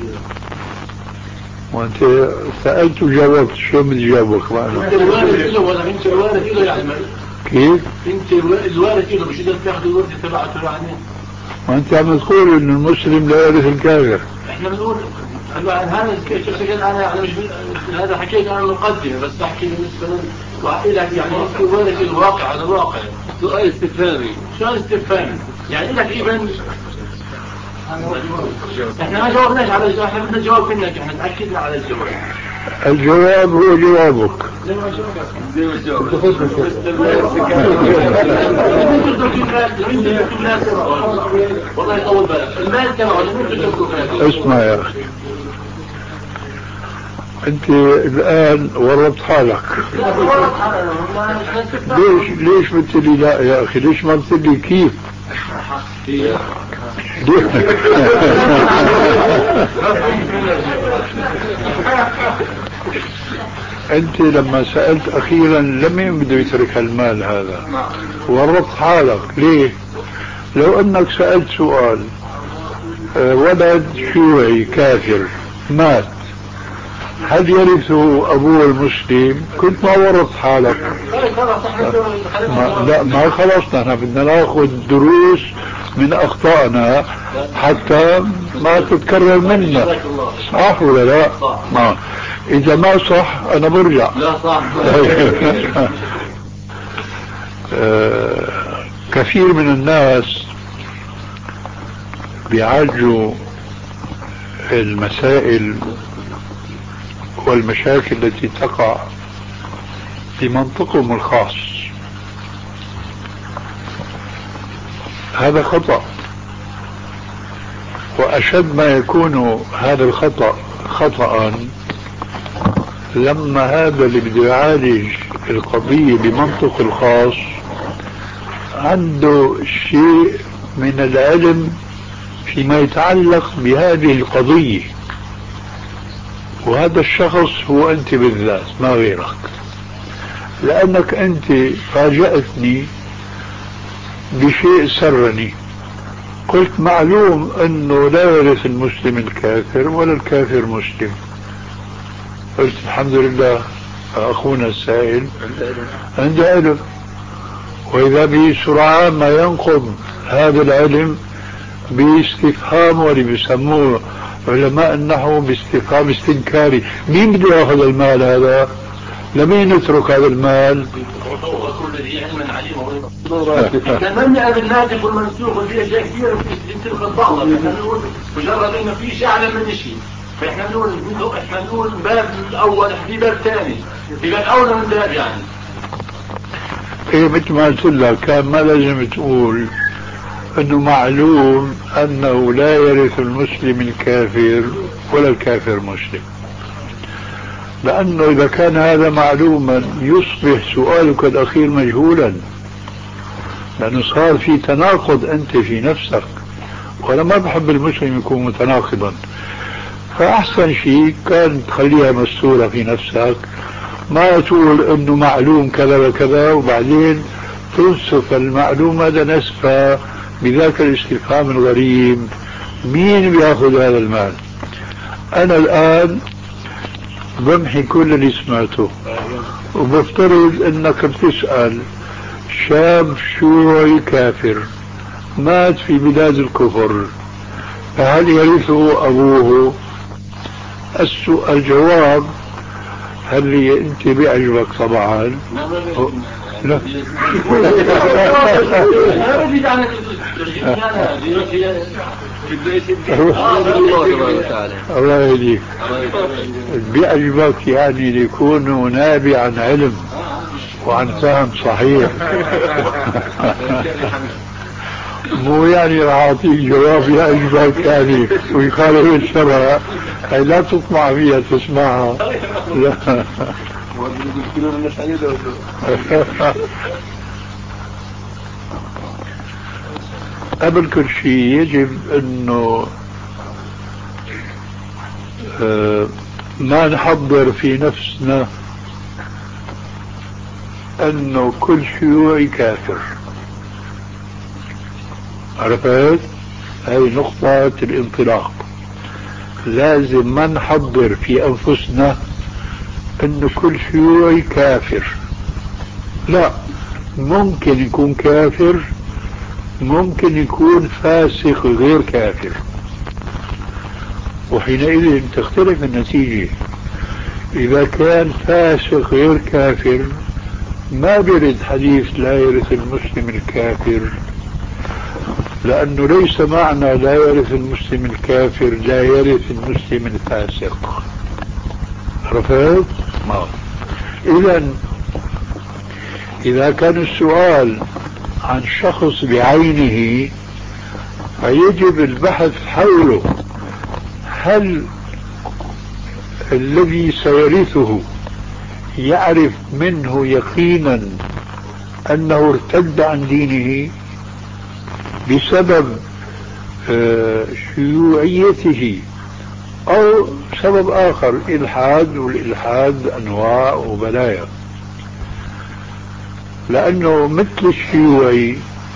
وأنت سألت وجاوبت، شو بدي جاوبك معنا؟ أنت الوارث له ولا أنت الوارث له يعني؟ كيف؟ أنت الوارث له مش قادر تاخذ الورثة تبعته يعني؟ وأنت عم تقول إن المسلم لا يرث الكافر. إحنا بنقول هذا الشيء أنا يعني مش هذا حكيت أنا مقدمة، بس أحكي بالنسبة لك يعني الوارث الواقع على الواقع. سؤال استفهامي. سؤال استفهامي يعني لك ابن. احنا ما جاوبناش على الجواب، احنا بدنا جواب منك، احنا تأكدنا على الجواب. الجواب هو جوابك. زي ما جاوبك. والله يطول بالك. المال تبعه اسمع يا اخي، انت الان ورطت حالك. ليش ليش قلت لي لا يا اخي؟ ليش ما قلت لي كيف؟ انت لما سألت اخيرا لمين بده يترك المال هذا؟ ورطت حالك. ليه؟ لو انك سألت سؤال ولد شيوعي كافر مات، هل يرثه ابوه المسلم؟ كنت ما ورطت حالك. ما لا ما خلصنا، احنا بدنا ناخذ دروس من اخطائنا حتى ما تتكرر منا. صح ولا لا؟ ما اذا ما صح انا برجع. لا صح. كثير من الناس بيعالجوا المسائل والمشاكل التي تقع في منطقهم الخاص. هذا خطأ. وأشد ما يكون هذا الخطأ خطأ لما هذا اللي بده يعالج القضية بمنطق الخاص عنده شيء من العلم فيما يتعلق بهذه القضية، وهذا الشخص هو أنت بالذات ما غيرك، لأنك أنت فاجأتني بشيء سرني. قلت معلوم أنه لا يرث المسلم الكافر ولا الكافر مسلم. قلت الحمد لله أخونا السائل عنده علم، وإذا به سرعان ما ينقض هذا العلم باستفهام، واللي بيسموه علماء النحو باستفهام استنكاري. مين بده ياخذ المال هذا؟ لمين نترك هذا المال؟ كل ذي علم عليم. كان يعرف الناتج والمنسوخ وفي اشياء كثيره يمكن بعضها، نقول مجرد انه في شيء اعلى من شيء، فاحنا نقول احنا نقول باب الاول في باب ثاني، في باب اولى من باب يعني. ايه مثل ما قلت لك كان ما لازم تقول انه معلوم انه لا يرث المسلم الكافر ولا الكافر مسلم، لانه اذا كان هذا معلوما يصبح سؤالك الاخير مجهولا، لانه صار في تناقض انت في نفسك، وانا ما بحب المسلم يكون متناقضا. فاحسن شيء كان تخليها مستورة في نفسك، ما تقول انه معلوم كذا وكذا وبعدين تنسف المعلومة لنسفها بذاك الاستفهام الغريب مين بياخذ هذا المال. انا الان بمحي كل اللي سمعته، وبفترض انك بتسأل شاب شيوعي كافر مات في بلاد الكفر، فهل يرثه ابوه؟ الجواب هل انت بيعجبك طبعا؟ لا الله يهديك. بيعجبك يعني ليكون نابع عن علم وعن فهم صحيح، مو يعني راح اعطيك جواب يعجبك يعني ويخالف الشرع، هي لا تطمع فيها تسمعها. لا قبل كل شيء يجب انه ما نحضر في نفسنا انه كل شيوعي كافر. عرفت؟ هاي نقطة الانطلاق. لازم ما نحضر في انفسنا انه كل شيوعي كافر، لا، ممكن يكون كافر، ممكن يكون فاسق غير كافر، وحينئذ تختلف النتيجة. إذا كان فاسق غير كافر ما بيرد حديث لا يرث المسلم الكافر، لأنه ليس معنى لا يرث المسلم الكافر لا يرث المسلم الفاسق. عرفت؟ ما إذا إذا كان السؤال عن شخص بعينه فيجب البحث حوله، هل الذي سيرثه يعرف منه يقينا أنه ارتد عن دينه بسبب شيوعيته أو سبب آخر، إلحاد، والإلحاد أنواع وبلايا. لأنه مثل الشيوعي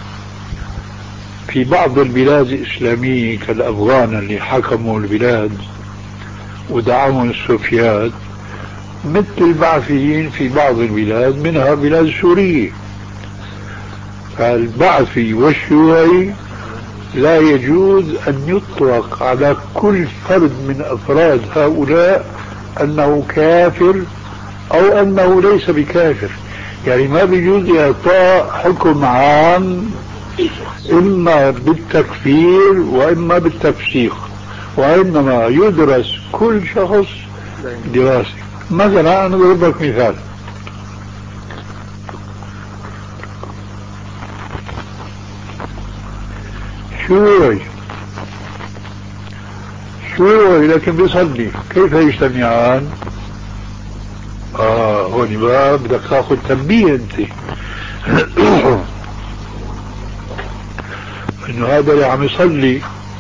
في بعض البلاد الإسلامية كالأفغان اللي حكموا البلاد ودعموا السوفيات، مثل البعثيين في بعض البلاد منها بلاد سورية. فالبعثي والشيوعي لا يجوز أن يطلق على كل فرد من أفراد هؤلاء أنه كافر أو أنه ليس بكافر، يعني ما بيجوز إعطاء حكم عام إما بالتكفير وإما بالتفسيق، وإنما يدرس كل شخص دراسة. مثلا أنا أضرب لك مثال، شيوعي شيوعي لكن بيصلي، كيف يجتمعان؟ اه هون بقى بدك تاخذ تنبيه انت انه هذا اللي عم يصلي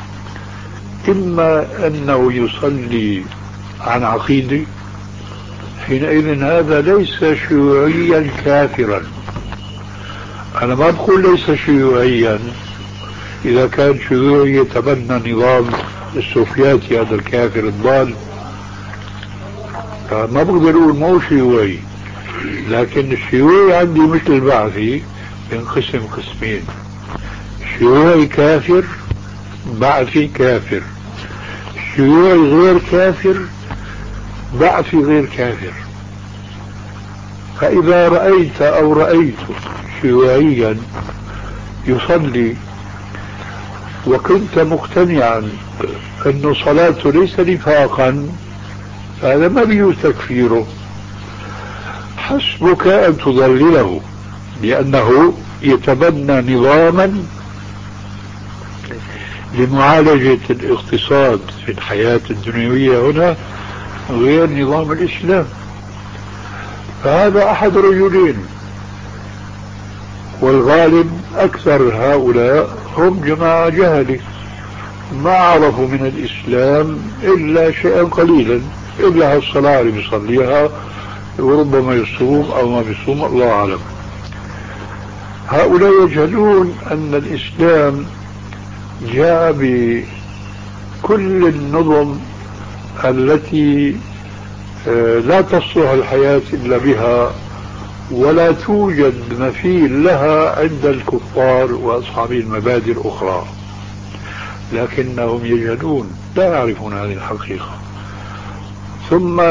اما انه يصلي عن عقيدة، حينئذ هذا ليس شيوعيا كافرا. انا ما بقول ليس شيوعيا اذا كان شيوعي يتبنى نظام السوفياتي هذا الكافر الضال، ما بقدر اقول مو شيوعي. لكن الشيوعي عندي مثل البعثي ينقسم قسمين: شيوعي كافر، بعثي كافر. شيوعي غير كافر، بعثي غير كافر. فإذا رأيت أو رأيت شيوعيا يصلي وكنت مقتنعا أن صلاته ليس نفاقا، هذا ما بيجوز تكفيره، حسبك أن تضلله، لأنه يتبنى نظاما لمعالجة الاقتصاد في الحياة الدنيوية هنا غير نظام الإسلام. فهذا أحد رجلين، والغالب أكثر هؤلاء هم جماعة جهلة ما عرفوا من الإسلام إلا شيئا قليلا، إلا الصلاة اللي بيصليها وربما يصوم أو ما بيصوم، الله أعلم. هؤلاء يجهلون أن الإسلام جاء بكل النظم التي لا تصلح الحياة إلا بها، ولا توجد مثيل لها عند الكفار وأصحاب المبادئ الأخرى، لكنهم يجهلون، لا يعرفون هذه الحقيقة. ثم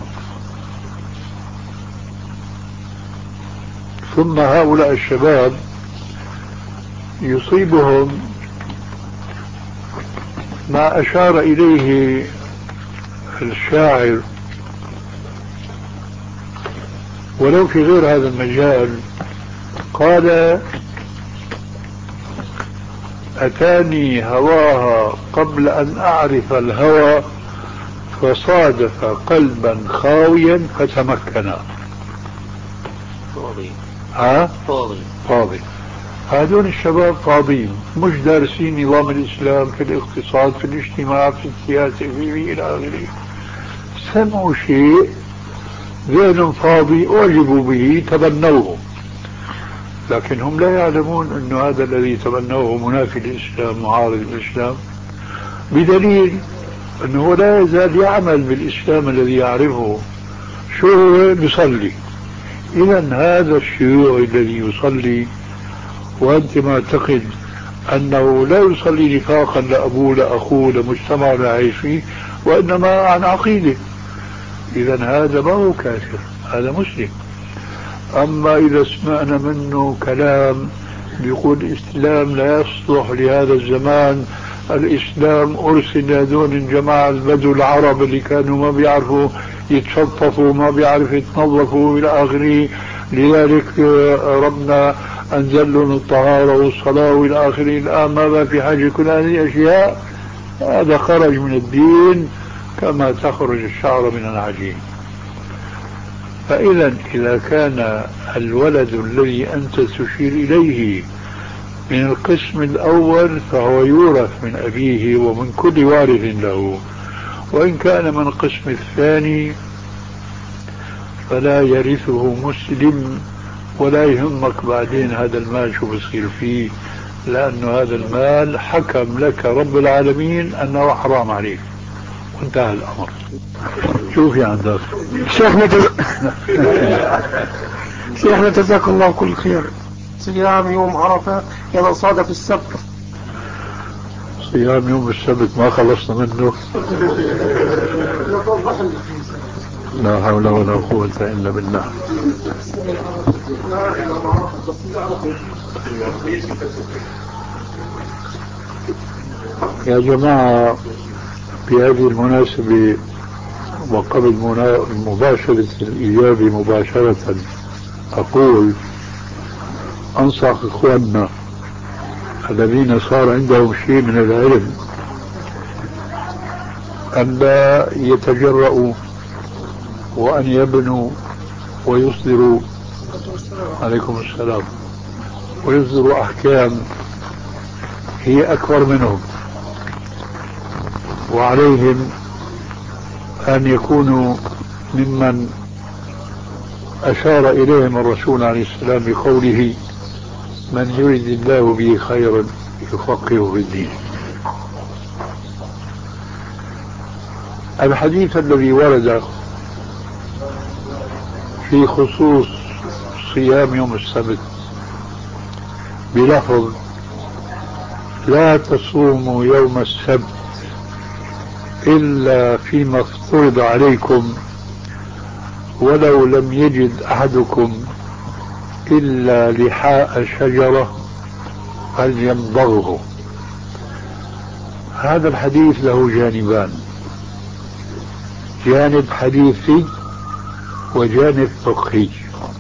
ثم هؤلاء الشباب يصيبهم ما أشار إليه الشاعر ولو في غير هذا المجال. قال: أتاني هواها قبل أن أعرف الهوى، فصادف قلبا خاويا فتمكنا. فاضي ها؟ فاضي فاضي. هذول الشباب فاضيين، مش دارسين نظام الإسلام في الاقتصاد، في الاجتماع، في السياسة، في إلى آخره. سمعوا شيء ذهن فاضي أعجبوا به تبنوه، لكن هم لا يعلمون أن هذا الذي تبنوه منافي للإسلام، معارض الإسلام، بدليل أنه لا يزال يعمل بالإسلام الذي يعرفه. شو هو؟ بيصلي. إذا هذا الشيوعي الذي يصلي وأنت معتقد أنه لا يصلي نفاقا لأبوه لأخوه لمجتمع لا يعيش فيه، وإنما عن عقيدة، إذا هذا ما هو كافر، هذا مسلم. أما إذا سمعنا منه كلام بيقول الإسلام لا يصلح لهذا الزمان، الإسلام أرسل لهذول الجماعة البدو العرب اللي كانوا ما بيعرفوا يتشطفوا، ما بيعرفوا يتنظفوا إلى آخره، لذلك ربنا أنزل لهم الطهارة والصلاة وإلى آخره، الآن ما في حاجة كل هذه الأشياء. هذا خرج من الدين كما تخرج الشعر من العجين. فإذا إذا كان الولد الذي أنت تشير إليه من القسم الأول فهو يورث من أبيه ومن كل وارث له، وإن كان من القسم الثاني فلا يرثه مسلم، ولا يهمك بعدين هذا المال شو بصير فيه، لأن هذا المال حكم لك رب العالمين أنه حرام عليك، وانتهى الأمر. شوفي عندك شيخنا جز... شيخنا جزاك الله كل خير. صيام يوم عرفة إذا صادف السبت. صيام يوم السبت ما خلصنا منه. لا حول ولا قوة إلا بالله. يا جماعة، في هذه المناسبة وقبل مباشرة الإجابة مباشرة أقول أنصح إخواننا الذين صار عندهم شيء من العلم أن لا يتجرؤوا وأن يبنوا ويصدروا عليكم السلام ويصدروا أحكام هي أكبر منهم، وعليهم أن يكونوا ممن أشار إليهم الرسول عليه السلام بقوله من يريد الله به خيرا يفقهه في الدين. الحديث الذي ورد في خصوص صيام يوم السبت بلفظ لا تصوموا يوم السبت إلا فيما افترض عليكم ولو لم يجد أحدكم إلا لحاء شجرة فليمضغه. هذا الحديث له جانبان، جانب حديثي وجانب فقهي.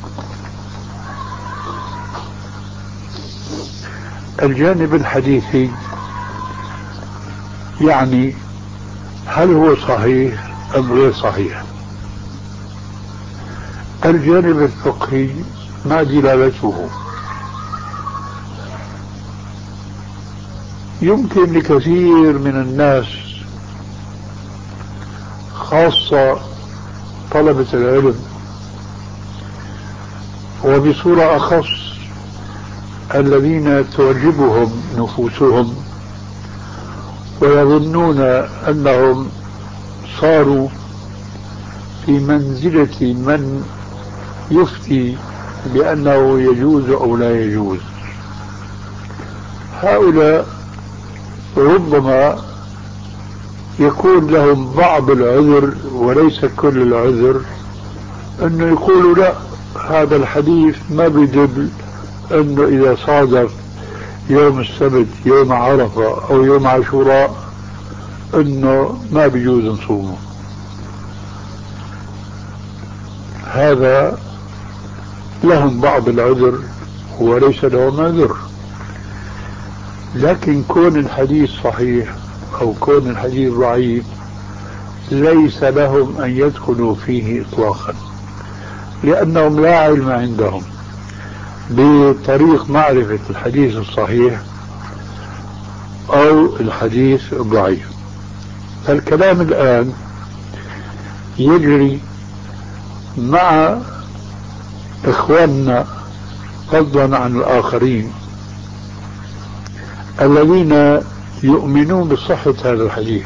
الجانب الحديثي يعني هل هو صحيح أم غير صحيح؟ الجانب الفقهي ما دلالته؟ يمكن لكثير من الناس خاصة طلبة العلم وبصورة أخص الذين تعجبهم نفوسهم ويظنون أنهم صاروا في منزلة من يفتي بأنه يجوز أو لا يجوز، هؤلاء ربما يكون لهم بعض العذر وليس كل العذر، أنه يقولوا لا هذا الحديث ما بيدل أنه إذا صادف يوم السبت يوم عرفة أو يوم عاشوراء أنه ما بيجوز نصومه. هذا لهم بعض العذر وليس لهم عذر، لكن كون الحديث صحيح أو كون الحديث ضعيف ليس لهم أن يدخلوا فيه إطلاقا، لأنهم لا علم عندهم بطريق معرفة الحديث الصحيح أو الحديث الضعيف. فالكلام الآن يجري مع إخواننا فضلا عن الآخرين الذين يؤمنون بصحة هذا الحديث.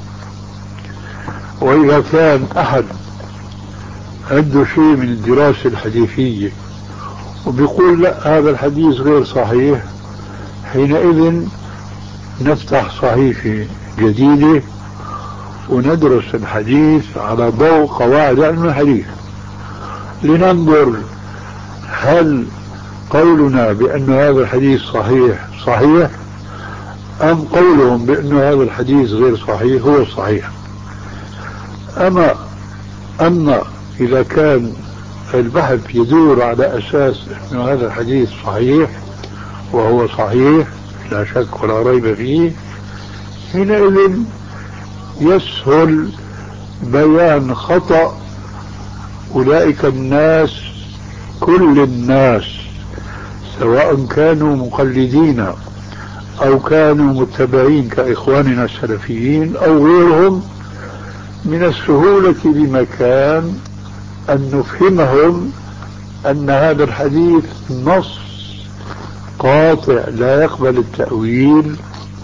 وإذا كان أحد عنده شيء من الدراسة الحديثية وبيقول لا هذا الحديث غير صحيح، حينئذ نفتح صحيفة جديدة وندرس الحديث على ضوء قواعد علم الحديث لننظر هل قولنا بأن هذا الحديث صحيح صحيح أم قولهم بأن هذا الحديث غير صحيح هو صحيح. أما أما إذا كان البحث يدور على أساس أن هذا الحديث صحيح وهو صحيح لا شك ولا ريب فيه، حينئذ يسهل بيان خطأ أولئك الناس كل الناس سواء كانوا مقلدين أو كانوا متبعين كإخواننا السلفيين أو غيرهم، من السهولة بمكان أن نفهمهم أن هذا الحديث نص قاطع لا يقبل التأويل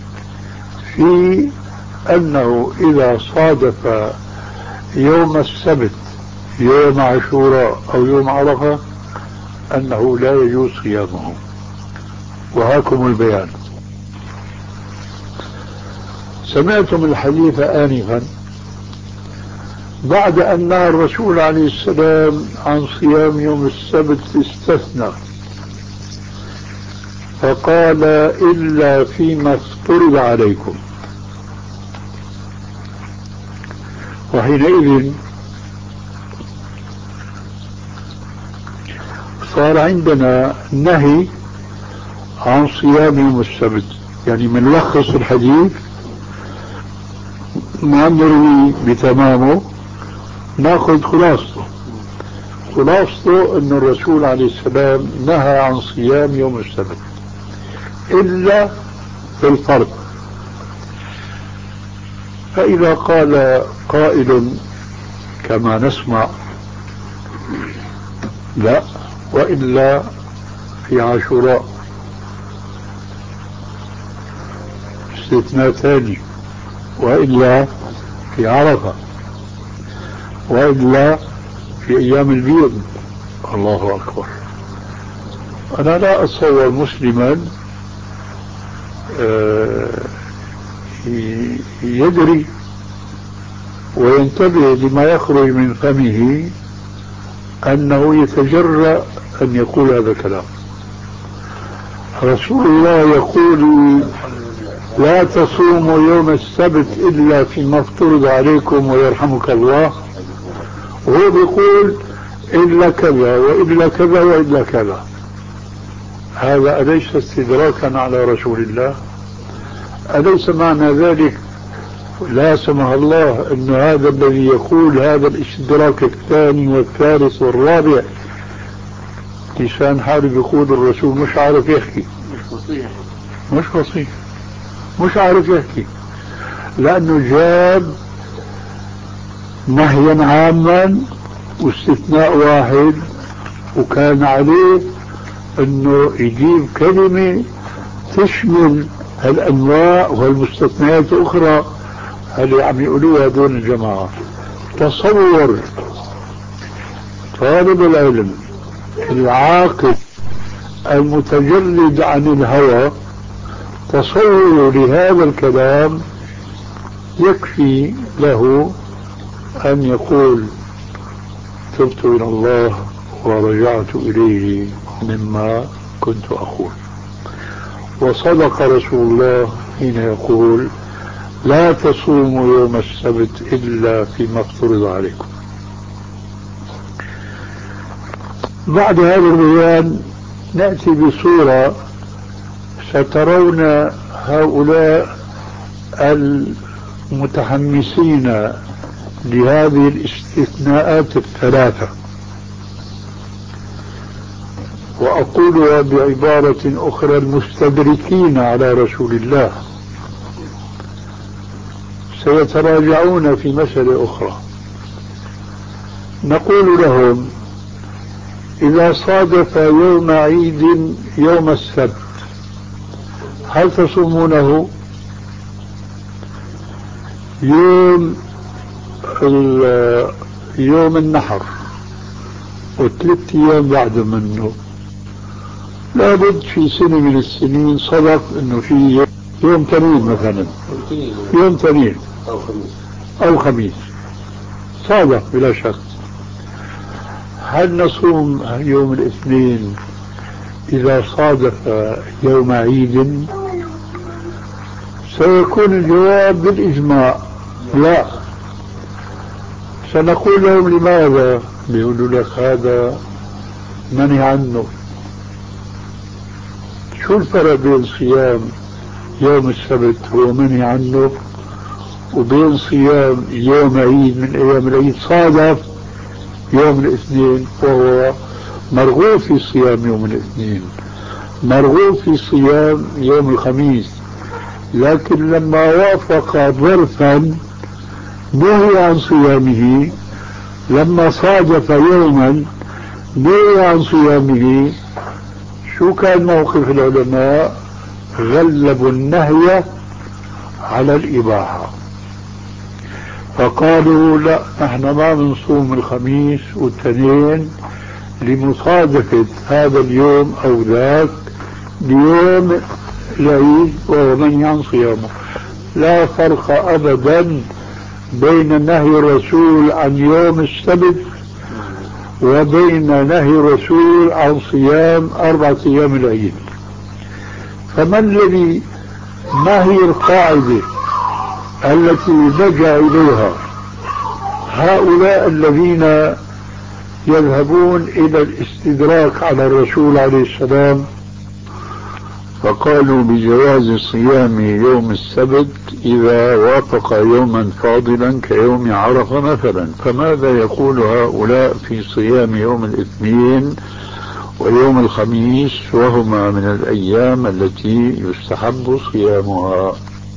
في أنه إذا صادف يوم السبت يوم عاشوراء أو يوم عرفة أنه لا يجوز صيامه. وهاكم البيان. سمعتم الحديث آنفا بعد أن نهى الرسول عليه السلام عن صيام يوم السبت استثنى فقال إلا فيما افترض عليكم، وحينئذ صار عندنا نهي عن صيام يوم السبت. يعني من لخص الحديث ما نروي بتمامه ناخذ خلاصته. خلاصته أن الرسول عليه السلام نهى عن صيام يوم السبت إلا في الفرض. فإذا قال قائل كما نسمع لا وإلا في عاشوراء استثناء ثاني، وإلا في عرفة، وإلا في أيام البيض، الله أكبر. أنا لا أتصور مسلما يدري وينتبه لما يخرج من فمه أنه يتجرأ أن يقول هذا الكلام. رسول الله يقول لا تصوموا يوم السبت إلا فيما افترض عليكم ويرحمك الله، وهو بيقول إلا كذا وإلا كذا وإلا كذا. هذا أليس استدراكا على رسول الله؟ أليس معنى ذلك لا سمح الله أن هذا الذي يقول هذا الاستدراك الثاني والثالث والرابع لسان حاله يقول الرسول مش عارف يحكي، مش فصيح، مش فصيح، مش عارف يحكي، لأنه جاب نهيا عاما واستثناء واحد، وكان عليه أنه يجيب كلمة تشمل هالأنواع والمستثنيات الأخرى اللي عم يقولوها دون الجماعة. تصور طالب العلم العاقل المتجرد عن الهوى تصور لهذا الكلام يكفي له أن يقول تبت إلى الله ورجعت إليه مما كنت أقول. وصدق رسول الله حين يقول لا تصوموا يوم السبت إلا فيما افترض عليكم. بعد هذا البيان نأتي بصورة سترون هؤلاء المتحمسين لهذه الاستثناءات الثلاثة، وأقولها بعبارة أخرى المستدركين على رسول الله سيتراجعون في مسألة أخرى. نقول لهم إذا صادف يوم عيد يوم السبت هل تصومونه؟ يوم يوم النحر وثلاث أيام بعد منه لابد في سنة من السنين صدف انه في يوم تنين مثلا، يوم تنين او خميس او خميس صادف بلا شك. هل نصوم يوم الاثنين اذا صادف يوم عيد؟ سيكون الجواب بالاجماع لا. سنقول لهم لماذا؟ بيقولوا لك هذا منهي عنه. شو الفرق بين صيام يوم السبت هو منهي عنه وبين صيام يوم عيد من ايام العيد صادف يوم الاثنين وهو مرغوب في صيام يوم الاثنين، مرغوب في صيام يوم الخميس، لكن لما وافق ظرفا نهي عن صيامه، لما صادف يوما نهي عن صيامه. شو كان موقف العلماء؟ غلبوا النهي على الإباحة، فقالوا لا نحن ما بنصوم الخميس والتنين لمصادفة هذا اليوم أو ذاك ليوم العيد وهو منهي عن صيامه. لا فرق أبدا بين نهي الرسول عن يوم السبت وبين نهي الرسول عن صيام أربعة أيام العيد. فما الذي ما هي القاعدة التي لجأ إليها هؤلاء الذين يذهبون إلى الاستدراك على الرسول عليه السلام؟ فقالوا بجواز صيام يوم السبت إذا وافق يوما فاضلا كيوم عرفة مثلا، فماذا يقول هؤلاء في صيام يوم الاثنين ويوم الخميس وهما من الأيام التي يستحب صيامها؟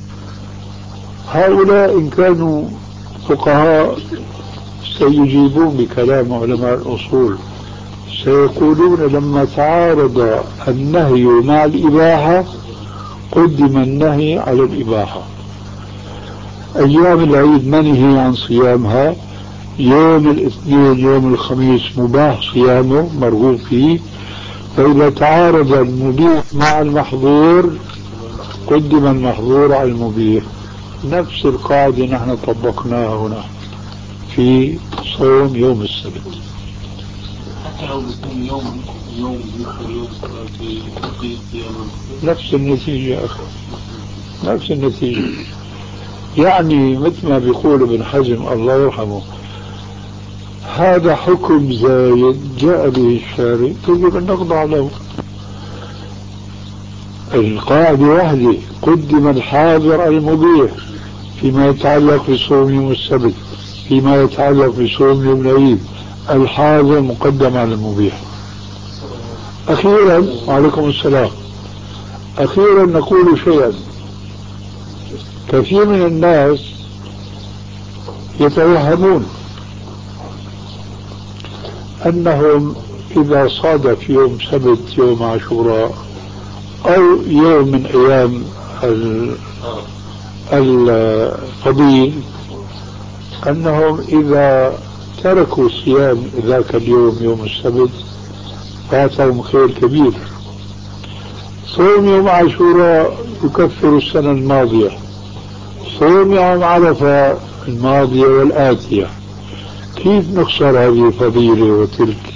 هؤلاء إن كانوا فقهاء سيجيبون بكلام علماء الأصول، سيقولون لما تعارض النهي مع الإباحة قدم النهي على الإباحة. أيام العيد منهي عن صيامها، يوم الاثنين يوم الخميس مباح صيامه مرغوب فيه، فإذا تعارض المبيح مع المحظور قدم المحظور على المبيح. نفس القاعدة نحن طبقناها هنا في صوم يوم السبت. حتى لو بيكون يوم يوم يوم في نفس النتيجة يا أخي، نفس النتيجة. يعني مثل ما بيقول ابن حزم الله يرحمه، هذا حكم زايد جاء به الشارع يجب أن نخضع له. القاعدة واحدة، قدم الحاضر على المبيح فيما يتعلق بصوم يوم السبت، فيما يتعلق بصوم يوم العيد الحاضر مقدم على المبيح. أخيرا وعليكم السلام، أخيرا نقول شيئا. كثير من الناس يتوهمون أنهم إذا صادف يوم سبت يوم عاشوراء أو يوم من أيام الفضيل أنهم إذا تركوا صيام ذاك اليوم يوم السبت فاتهم خير كبير. صوم يوم عاشوراء يكفر السنة الماضية، صوم يوم عرفة الماضية والآتية، كيف نخسر هذه الفضيلة وتلك؟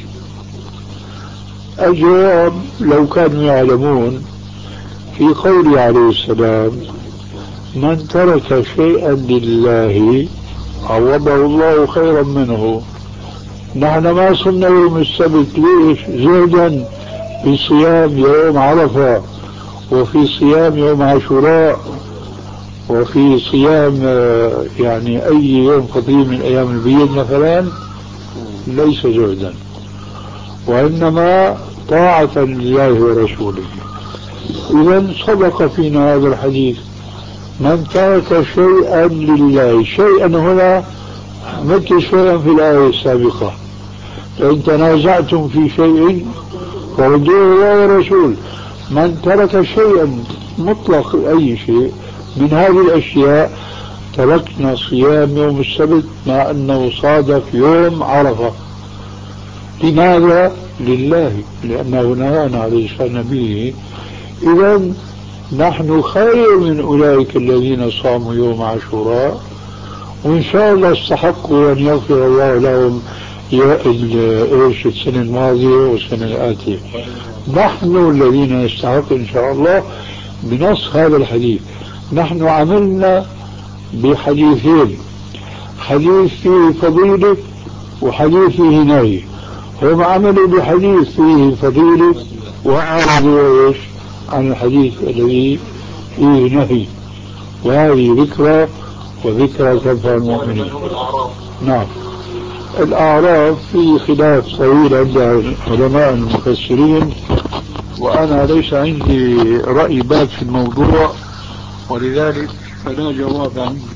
الجواب لو كانوا يعلمون في قوله عليه السلام من ترك شيئا لله عوضه الله خيرا منه. نحن ما صمنا يوم السبت ليش؟ زهدا في صيام يوم عرفة وفي صيام يوم عاشوراء وفي صيام يعني أي يوم فضيل من أيام البيض مثلا، ليس زهدا وإنما طاعة لله ورسوله. إذا صدق فينا هذا الحديث، من ترك شيئا لله، شيئا هنا مثل شيئا في الآية السابقة، فإن تنازعتم في شيء فردوه الله ورسول. من ترك شيئا مطلق أي شيء من هذه الأشياء، تركنا صيام يوم السبت مع أنه صادف يوم عرفة. لماذا؟ لله، لأنه نهانا عليه الصلاة به. إذا نحن خير من أولئك الذين صاموا يوم عاشوراء، وإن شاء الله استحقوا أن يغفر الله لهم إيش السنة الماضية والسنة الآتية. نحن الذين نستحق إن شاء الله بنص هذا الحديث. نحن عملنا بحديثين، حديث فيه فضيلة وحديث فيه نهي. هم عملوا بحديث فيه فضيلة وأعرضوا إيش عن الحديث الذي فيه نهي، وهذه ذكرى وذكرى تنفع المؤمنين. نعم. الأعراف في خلاف طويل عند علماء المفسرين، وأنا ليس عندي رأي بات في الموضوع، ولذلك فلا جواب عندي.